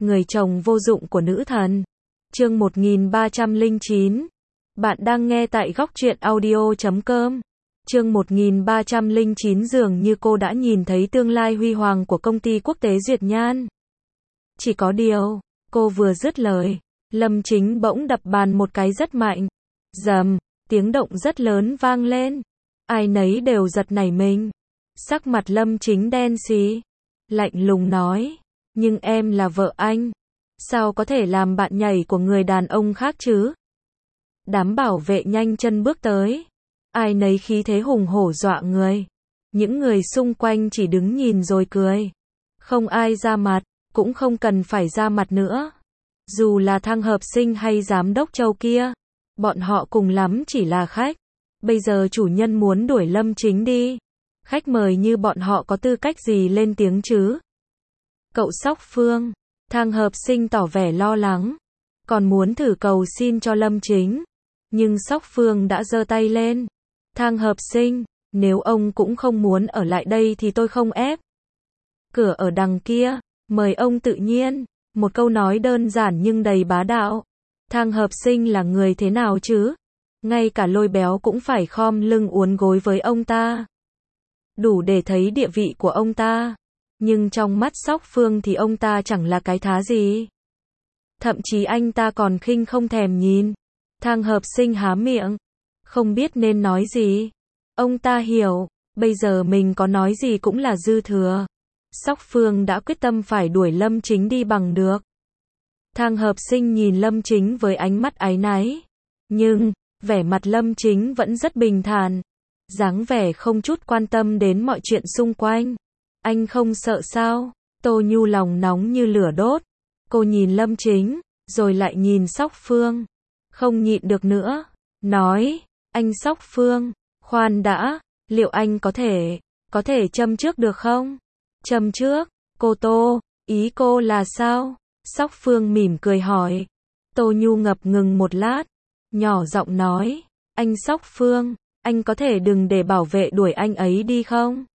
Người chồng vô dụng của nữ thần. Chương 1309. Bạn đang nghe tại góc truyện audio.com. Chương 1309. Dường như cô đã nhìn thấy tương lai huy hoàng của công ty quốc tế Duyệt Nhan. Chỉ có điều, cô vừa dứt lời, Lâm Chính bỗng đập bàn một cái rất mạnh. Rầm, tiếng động rất lớn vang lên. Ai nấy đều giật nảy mình. Sắc mặt Lâm Chính đen xì, lạnh lùng nói, nhưng em là vợ anh, sao có thể làm bạn nhảy của người đàn ông khác chứ? Đám bảo vệ nhanh chân bước tới, ai nấy khí thế hùng hổ dọa người. Những người xung quanh chỉ đứng nhìn rồi cười. Không ai ra mặt, cũng không cần phải ra mặt nữa. Dù là Thang Hợp Sinh hay giám đốc Châu kia, bọn họ cùng lắm chỉ là khách. Bây giờ chủ nhân muốn đuổi Lâm Chính đi. Khách mời như bọn họ có tư cách gì lên tiếng chứ? Cậu Sóc Phương, Thang Hợp Sinh tỏ vẻ lo lắng, còn muốn thử cầu xin cho Lâm Chính. Nhưng Sóc Phương đã giơ tay lên. Thang Hợp Sinh, nếu ông cũng không muốn ở lại đây thì tôi không ép. Cửa ở đằng kia, mời ông tự nhiên. Một câu nói đơn giản nhưng đầy bá đạo. Thang Hợp Sinh là người thế nào chứ? Ngay cả Lôi Béo cũng phải khom lưng uốn gối với ông ta. Đủ để thấy địa vị của ông ta. Nhưng trong mắt Sóc Phương thì ông ta chẳng là cái thá gì. Thậm chí anh ta còn khinh không thèm nhìn. Thang Hợp Sinh há miệng, không biết nên nói gì. Ông ta hiểu, bây giờ mình có nói gì cũng là dư thừa. Sóc Phương đã quyết tâm phải đuổi Lâm Chính đi bằng được. Thang Hợp Sinh nhìn Lâm Chính với ánh mắt áy náy. Nhưng, vẻ mặt Lâm Chính vẫn rất bình thản. Dáng vẻ không chút quan tâm đến mọi chuyện xung quanh. Anh không sợ sao? Tô Nhu lòng nóng như lửa đốt. Cô nhìn Lâm Chính, rồi lại nhìn Sóc Phương. Không nhịn được nữa. Nói, anh Sóc Phương, khoan đã, liệu anh có thể châm trước được không? Châm trước, cô Tô, ý cô là sao? Sóc Phương mỉm cười hỏi. Tô Nhu ngập ngừng một lát, nhỏ giọng nói, anh Sóc Phương, anh có thể đừng để bảo vệ đuổi anh ấy đi không?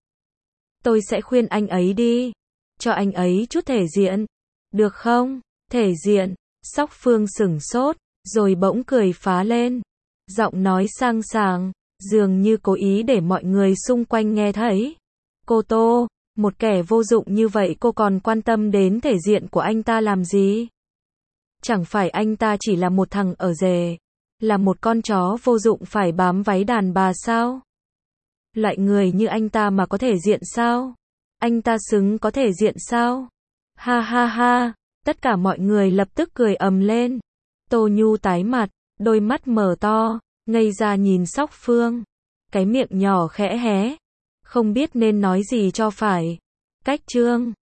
Tôi sẽ khuyên anh ấy đi, cho anh ấy chút thể diện, được không? Thể diện, Sóc Phương sửng sốt, rồi bỗng cười phá lên. Giọng nói sang sảng, dường như cố ý để mọi người xung quanh nghe thấy. Cô Tô, một kẻ vô dụng như vậy cô còn quan tâm đến thể diện của anh ta làm gì? Chẳng phải anh ta chỉ là một thằng ở rể, là một con chó vô dụng phải bám váy đàn bà sao? Loại người như anh ta mà có thể diện sao? Anh ta xứng có thể diện sao? Ha ha ha, tất cả mọi người lập tức cười ầm lên. Tô Nhu tái mặt, đôi mắt mở to, ngây ra nhìn Sóc Phương. Cái miệng nhỏ khẽ hé, không biết nên nói gì cho phải. Cách chương